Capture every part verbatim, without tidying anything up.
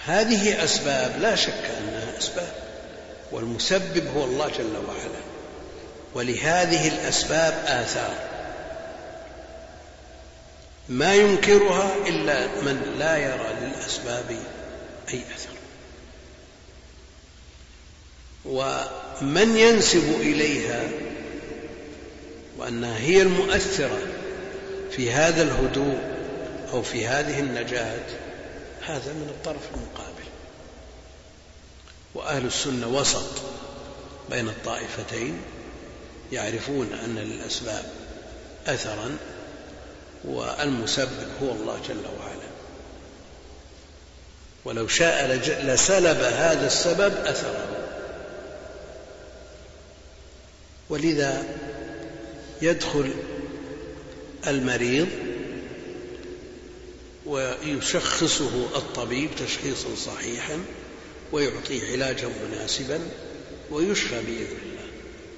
هذه أسباب لا شك أنها أسباب، والمسبب هو الله جل وعلا، ولهذه الأسباب آثار ما ينكرها إلا من لا يرى للأسباب أي أثر. ومن ينسب إليها وأنها هي المؤثرة في هذا الهدوء أو في هذه النجاة، هذا من الطرف المقابل. وأهل السنة وسط بين الطائفتين، يعرفون أن للأسباب أثرا والمسبب هو الله جل وعلا، ولو شاء لسلب هذا السبب أثره. ولذا يدخل المريض ويشخصه الطبيب تشخيصا صحيحا ويعطيه علاجا مناسبا ويشفى بإذن الله.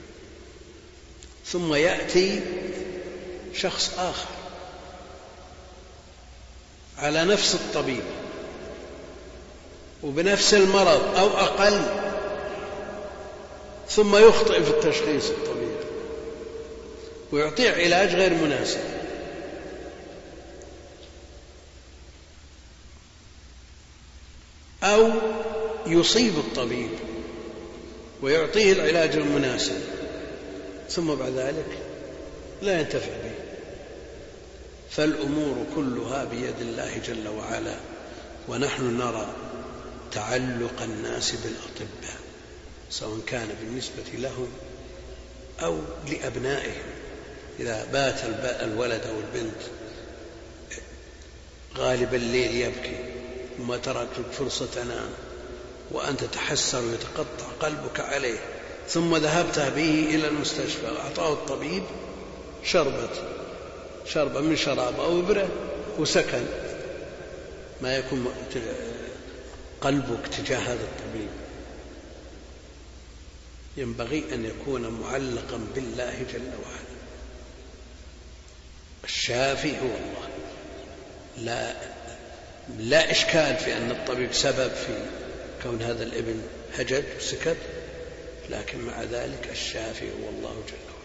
ثم يأتي شخص آخر على نفس الطبيب وبنفس المرض أو أقل، ثم يخطئ في التشخيص الطبيب ويعطيه علاج غير مناسب، أو يصيب الطبيب ويعطيه العلاج المناسب ثم بعد ذلك لا ينتفع به. فالأمور كلها بيد الله جل وعلا، ونحن نرى تعلق الناس بالأطباء سواء كان بالنسبة لهم أو لأبنائهم. إذا بات الولد أو البنت غالب الليل يبكي وما ترك فرصة تنام وأنت تحسر ويتقطع قلبك عليه، ثم ذهبت به إلى المستشفى وأعطاه الطبيب شربة شربة من شراب أو إبرة وسكن، ما يكون قلبك تجاه هذا الطبيب؟ ينبغي أن يكون معلقا بالله جل وعلا. الشافي هو الله، لا, لا إشكال في أن الطبيب سبب في كون هذا الابن هجد وسكت، لكن مع ذلك الشافي هو الله جل وعلا.